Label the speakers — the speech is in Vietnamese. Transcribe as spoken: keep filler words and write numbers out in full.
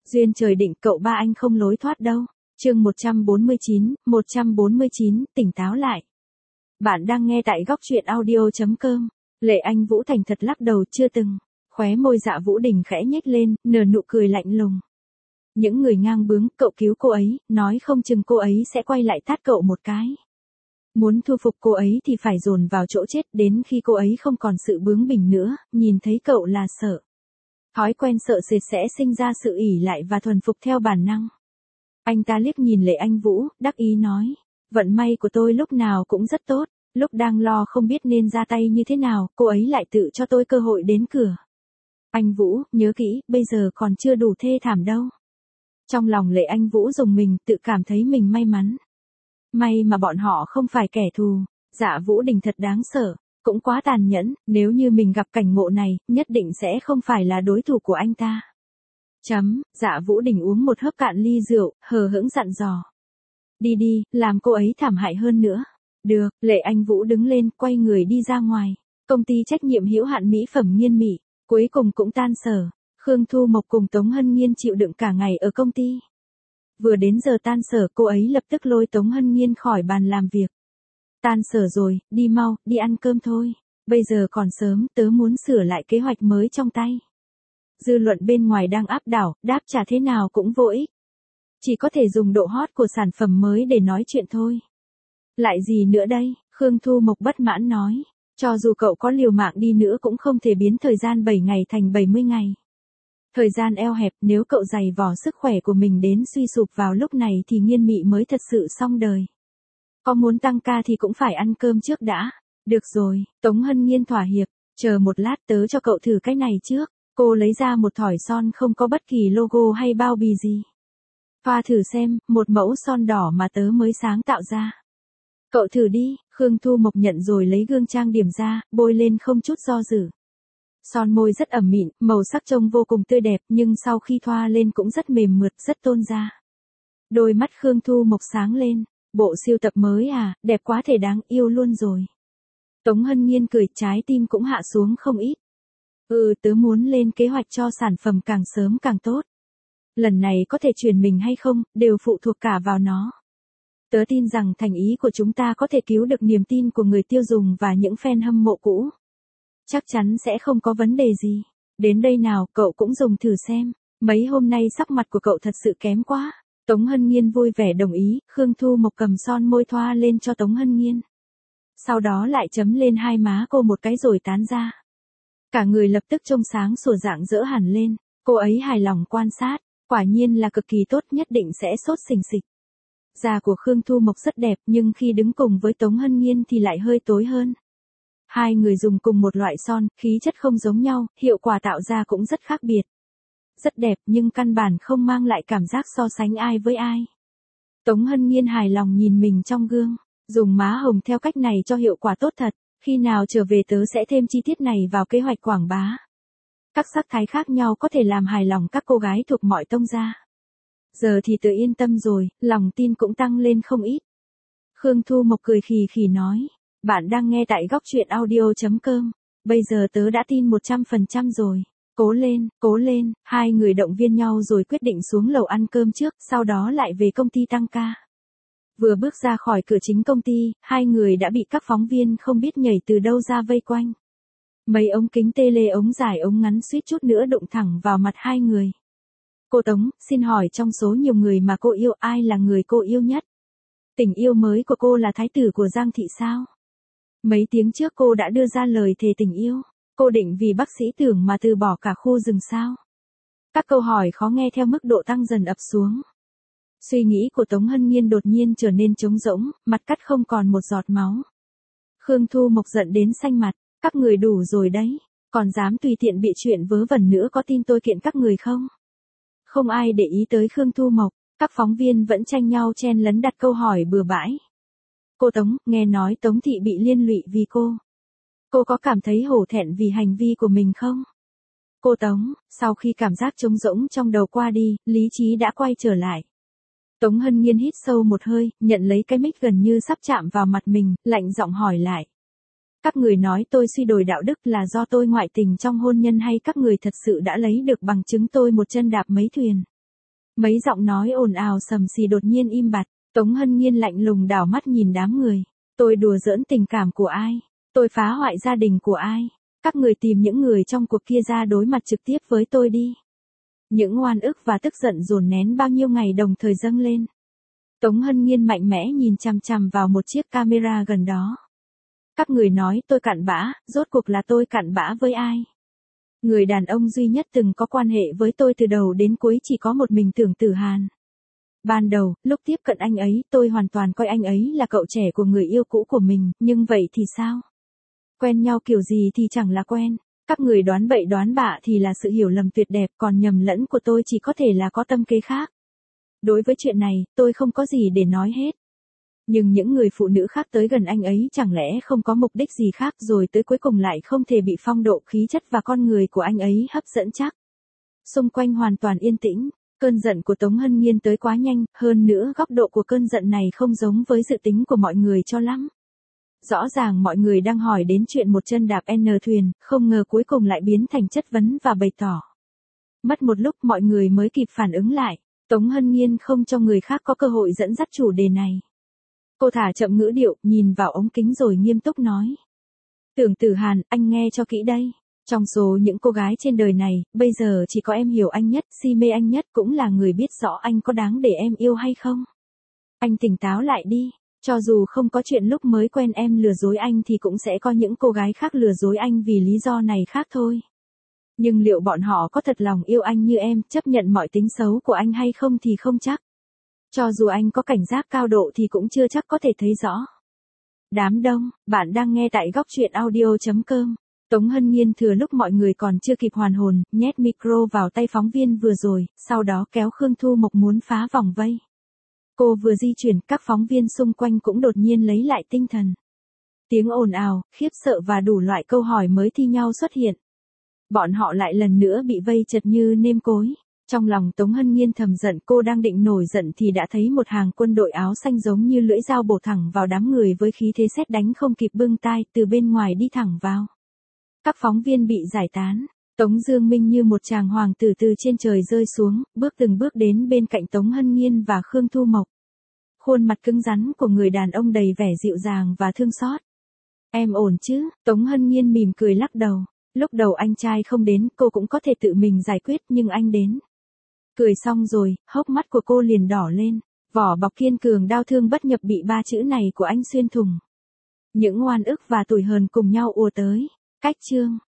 Speaker 1: Duyên trời định cậu ba anh không lối thoát đâu. Chương một trăm bốn mươi chín, một trăm bốn mươi chín, tỉnh táo lại. Bạn đang nghe tại góc truyện audio chấm com. Lệ Anh Vũ thành thật lắc đầu chưa từng. Khóe môi Dạ Vũ Đình khẽ nhếch lên, nở nụ cười lạnh lùng. Những người ngang bướng, cậu cứu cô ấy, nói không chừng cô ấy sẽ quay lại tát cậu một cái. Muốn thu phục cô ấy thì phải dồn vào chỗ chết, đến khi cô ấy không còn sự bướng bỉnh nữa, nhìn thấy cậu là sợ. Thói quen sợ sệt sẽ sinh ra sự ỷ lại và thuần phục theo bản năng. Anh ta liếc nhìn Lệ Anh Vũ, đắc ý nói, vận may của tôi lúc nào cũng rất tốt, lúc đang lo không biết nên ra tay như thế nào, cô ấy lại tự cho tôi cơ hội đến cửa. Anh Vũ, nhớ kỹ, bây giờ còn chưa đủ thê thảm đâu. Trong lòng Lệ Anh Vũ rùng mình, tự cảm thấy mình may mắn. May mà bọn họ không phải kẻ thù. Dạ Vũ Đình thật đáng sợ, cũng quá tàn nhẫn, nếu như mình gặp cảnh ngộ này, nhất định sẽ không phải là đối thủ của anh ta. Chấm, Dạ Vũ Đình uống một hớp cạn ly rượu, hờ hững dặn dò. Đi đi, làm cô ấy thảm hại hơn nữa. Được, Lệ Anh Vũ đứng lên, quay người đi ra ngoài. Công ty trách nhiệm hữu hạn mỹ phẩm Nghiên Mị, cuối cùng cũng tan sở. Khương Thu Mộc cùng Tống Hân Nghiên chịu đựng cả ngày ở công ty. Vừa đến giờ tan sở, cô ấy lập tức lôi Tống Hân Nghiên khỏi bàn làm việc. Tan sở rồi, đi mau, đi ăn cơm thôi. Bây giờ còn sớm, tớ muốn sửa lại kế hoạch mới trong tay. Dư luận bên ngoài đang áp đảo, đáp trả thế nào cũng vô ích. Chỉ có thể dùng độ hot của sản phẩm mới để nói chuyện thôi. Lại gì nữa đây? Khương Thu Mộc bất mãn nói. Cho dù cậu có liều mạng đi nữa cũng không thể biến thời gian bảy ngày thành bảy mươi ngày. Thời gian eo hẹp, nếu cậu dày vò sức khỏe của mình đến suy sụp vào lúc này thì Nghiên Mị mới thật sự xong đời. Có muốn tăng ca thì cũng phải ăn cơm trước đã. Được rồi, Tống Hân Nghiên thỏa hiệp, chờ một lát tớ cho cậu thử cái này trước. Cô lấy ra một thỏi son không có bất kỳ logo hay bao bì gì. Thoa thử xem, một mẫu son đỏ mà tớ mới sáng tạo ra. Cậu thử đi, Khương Thu Mộc nhận rồi lấy gương trang điểm ra, bôi lên không chút do dự. Son môi rất ẩm mịn, màu sắc trông vô cùng tươi đẹp nhưng sau khi thoa lên cũng rất mềm mượt, rất tôn da. Đôi mắt Khương Thu Mộc sáng lên, bộ sưu tập mới à, đẹp quá thể đáng yêu luôn rồi. Tống Hân Nghiên cười, trái tim cũng hạ xuống không ít. Ừ, tớ muốn lên kế hoạch cho sản phẩm càng sớm càng tốt. Lần này có thể chuyển mình hay không, đều phụ thuộc cả vào nó. Tớ tin rằng thành ý của chúng ta có thể cứu được niềm tin của người tiêu dùng và những fan hâm mộ cũ. Chắc chắn sẽ không có vấn đề gì. Đến đây nào, cậu cũng dùng thử xem. Mấy hôm nay sắc mặt của cậu thật sự kém quá. Tống Hân Nghiên vui vẻ đồng ý, Khương Thu Mộc cầm son môi thoa lên cho Tống Hân Nghiên. Sau đó lại chấm lên hai má cô một cái rồi tán ra. Cả người lập tức trông sáng sủa rạng rỡ hẳn lên, cô ấy hài lòng quan sát, quả nhiên là cực kỳ tốt, nhất định sẽ sốt sình sịch. Da của Khương Thu Mộc rất đẹp nhưng khi đứng cùng với Tống Hân Nghiên thì lại hơi tối hơn. Hai người dùng cùng một loại son, khí chất không giống nhau, hiệu quả tạo ra cũng rất khác biệt. Rất đẹp nhưng căn bản không mang lại cảm giác so sánh ai với ai. Tống Hân Nghiên hài lòng nhìn mình trong gương, dùng má hồng theo cách này cho hiệu quả tốt thật. Khi nào trở về tớ sẽ thêm chi tiết này vào kế hoạch quảng bá. Các sắc thái khác nhau có thể làm hài lòng các cô gái thuộc mọi tông gia. Giờ thì tớ yên tâm rồi, lòng tin cũng tăng lên không ít. Khương Thu Mộc cười khì khì nói. Bạn đang nghe tại góc truyện audio chấm com. Bây giờ tớ đã tin một trăm phần trăm rồi. Cố lên, cố lên, hai người động viên nhau rồi quyết định xuống lầu ăn cơm trước, sau đó lại về công ty tăng ca. Vừa bước ra khỏi cửa chính công ty, hai người đã bị các phóng viên không biết nhảy từ đâu ra vây quanh. Mấy ống kính tele ống dài ống ngắn suýt chút nữa đụng thẳng vào mặt hai người. Cô Tống, xin hỏi trong số nhiều người mà cô yêu ai là người cô yêu nhất? Tình yêu mới của cô là thái tử của Giang Thị sao? Mấy tiếng trước cô đã đưa ra lời thề tình yêu. Cô định vì bác sĩ Tưởng mà từ bỏ cả khu rừng sao? Các câu hỏi khó nghe theo mức độ tăng dần ập xuống. Suy nghĩ của Tống Hân Nghiên đột nhiên trở nên trống rỗng, mặt cắt không còn một giọt máu. Khương Thu Mộc giận đến xanh mặt, các người đủ rồi đấy, còn dám tùy tiện bịa chuyện vớ vẩn nữa, có tin tôi kiện các người không? Không ai để ý tới Khương Thu Mộc, các phóng viên vẫn tranh nhau chen lấn đặt câu hỏi bừa bãi. Cô Tống, nghe nói Tống Thị bị liên lụy vì cô. Cô có cảm thấy hổ thẹn vì hành vi của mình không? Cô Tống, sau khi cảm giác trống rỗng trong đầu qua đi, lý trí đã quay trở lại. Tống Hân Nghiên hít sâu một hơi, nhận lấy cái mic gần như sắp chạm vào mặt mình, lạnh giọng hỏi lại. Các người nói tôi suy đồi đạo đức là do tôi ngoại tình trong hôn nhân hay các người thật sự đã lấy được bằng chứng tôi một chân đạp mấy thuyền? Mấy giọng nói ồn ào sầm xì đột nhiên im bặt, Tống Hân Nhiên lạnh lùng đảo mắt nhìn đám người. Tôi đùa giỡn tình cảm của ai? Tôi phá hoại gia đình của ai? Các người tìm những người trong cuộc kia ra đối mặt trực tiếp với tôi đi. Những oan ức và tức giận dồn nén bao nhiêu ngày đồng thời dâng lên. Tống Hân Nhiên mạnh mẽ nhìn chằm chằm vào một chiếc camera gần đó. Các người nói tôi cặn bã, rốt cuộc là tôi cặn bã với ai? Người đàn ông duy nhất từng có quan hệ với tôi từ đầu đến cuối chỉ có một mình Tưởng Tử Hàn. Ban đầu, lúc tiếp cận anh ấy, tôi hoàn toàn coi anh ấy là cậu trẻ của người yêu cũ của mình, nhưng vậy thì sao? Quen nhau kiểu gì thì chẳng là quen. Các người đoán bậy đoán bạ thì là sự hiểu lầm tuyệt đẹp, còn nhầm lẫn của tôi chỉ có thể là có tâm kế khác. Đối với chuyện này, tôi không có gì để nói hết. Nhưng những người phụ nữ khác tới gần anh ấy chẳng lẽ không có mục đích gì khác rồi tới cuối cùng lại không thể bị phong độ khí chất và con người của anh ấy hấp dẫn chắc. Xung quanh hoàn toàn yên tĩnh, cơn giận của Tống Hân Nhiên tới quá nhanh, hơn nữa góc độ của cơn giận này không giống với dự tính của mọi người cho lắm. Rõ ràng mọi người đang hỏi đến chuyện một chân đạp N thuyền, không ngờ cuối cùng lại biến thành chất vấn và bày tỏ. Mất một lúc mọi người mới kịp phản ứng lại, Tống Hân Nhiên không cho người khác có cơ hội dẫn dắt chủ đề này. Cô thả chậm ngữ điệu, nhìn vào ống kính rồi nghiêm túc nói. Tưởng Tử Hàn, anh nghe cho kỹ đây. Trong số những cô gái trên đời này, bây giờ chỉ có em hiểu anh nhất, si mê anh nhất cũng là người biết rõ anh có đáng để em yêu hay không. Anh tỉnh táo lại đi. Cho dù không có chuyện lúc mới quen em lừa dối anh thì cũng sẽ có những cô gái khác lừa dối anh vì lý do này khác thôi. Nhưng liệu bọn họ có thật lòng yêu anh như em, chấp nhận mọi tính xấu của anh hay không thì không chắc. Cho dù anh có cảnh giác cao độ thì cũng chưa chắc có thể thấy rõ. Đám đông, bạn đang nghe tại góc truyện audio chấm com. Tống Hân Nhiên thừa lúc mọi người còn chưa kịp hoàn hồn, nhét micro vào tay phóng viên vừa rồi, sau đó kéo Khương Thu Mộc muốn phá vòng vây. Cô vừa di chuyển, các phóng viên xung quanh cũng đột nhiên lấy lại tinh thần. Tiếng ồn ào, khiếp sợ và đủ loại câu hỏi mới thi nhau xuất hiện. Bọn họ lại lần nữa bị vây chật như nêm cối. Trong lòng Tống Hân Nhiên thầm giận, cô đang định nổi giận thì đã thấy một hàng quân đội áo xanh giống như lưỡi dao bổ thẳng vào đám người với khí thế sét đánh không kịp bưng tai, từ bên ngoài đi thẳng vào. Các phóng viên bị giải tán. Tống Dương Minh như một chàng hoàng tử từ trên trời rơi xuống, bước từng bước đến bên cạnh Tống Hân Nhiên và Khương Thu Mộc. Khuôn mặt cứng rắn của người đàn ông đầy vẻ dịu dàng và thương xót. Em ổn chứ? Tống Hân Nhiên mỉm cười lắc đầu. Lúc đầu anh trai không đến, cô cũng có thể tự mình giải quyết, nhưng anh đến. Cười xong rồi, hốc mắt của cô liền đỏ lên. Vỏ bọc kiên cường đau thương bất nhập bị ba chữ này của anh xuyên thủng. Những oan ức và tủi hờn cùng nhau ùa tới. Cách chương